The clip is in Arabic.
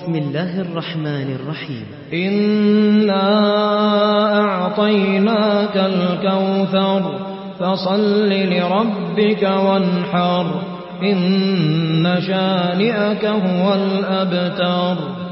بسم الله الرحمن الرحيم إنا أعطيناك الكوثر فصل لربك وانحر إن شانئك هو الأبتر